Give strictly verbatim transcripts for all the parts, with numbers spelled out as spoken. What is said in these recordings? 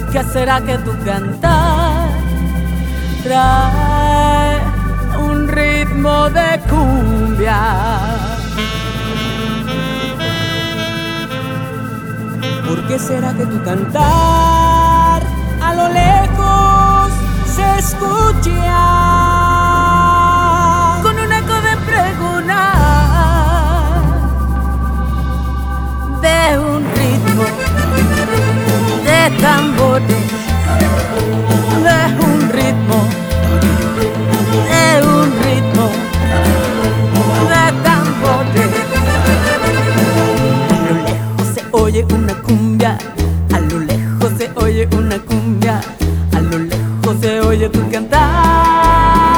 qué será que tu cantar trae un ritmo de cumbia? ¿Por qué será que tu cantar a lo lejos se escucha con un eco de pregonar de un ritmo de tambores, de un ritmo, de un ritmo de tambores? A lo lejos se oye una cumbia, a lo lejos se oye una cumbia, a lo lejos se oye tu cantar.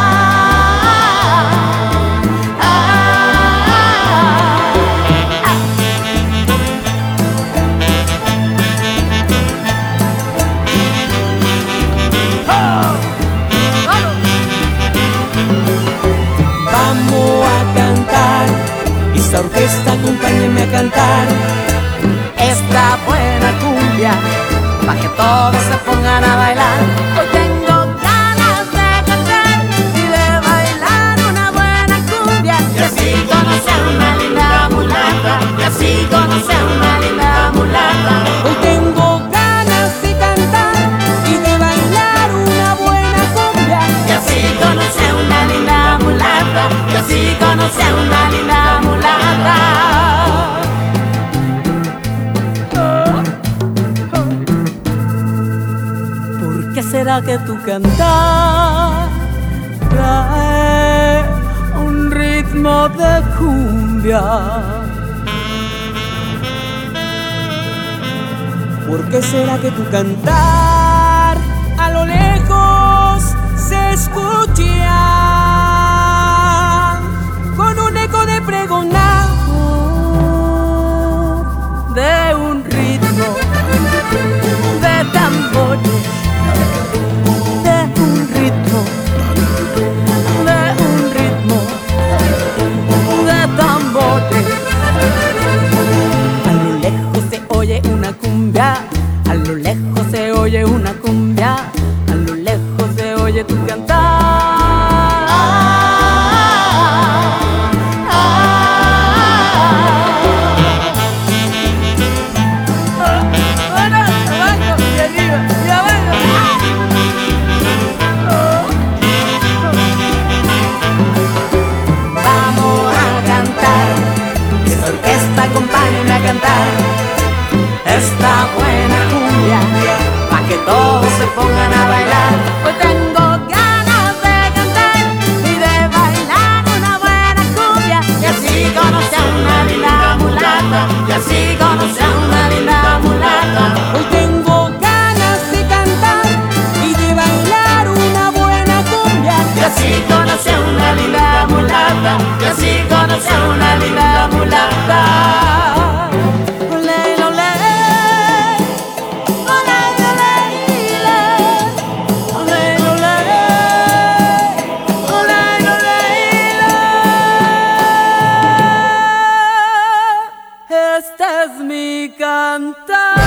Esta orquesta, acompáñenme a cantar esta buena cumbia, pa' que todos se pongan a bailar. Hoy tengo ganas de cantar y de bailar una buena cumbia, y así conocer una linda mulata, y así conocer una linda mulata. Hoy tengo ganas de cantar y de bailar una buena cumbia, y así conocer una linda mulata, y así conocer una linda mulata. ¿Por qué será que tu cantar trae un ritmo de cumbia? ¿Por qué será que tu cantar a lo lejos se escucha con un eco de pregonar de un ritmo de tambores, de un ritmo, de un ritmo de tambores? A lo lejos se oye una cumbia, a lo lejos se oye una cumbia, a lo lejos se oye tu cantar. Acompáñenme a cantar esta buena cumbia, pa' que todos se pongan a bailar. Hoy tengo ganas de cantar y de bailar una buena cumbia, y así conocer una linda mulata, y así conocer una linda mulata. Hoy tengo ganas de cantar y de bailar una buena cumbia, y así conocer una linda mulata, y así conocer una linda mulata. Este es mi cantar.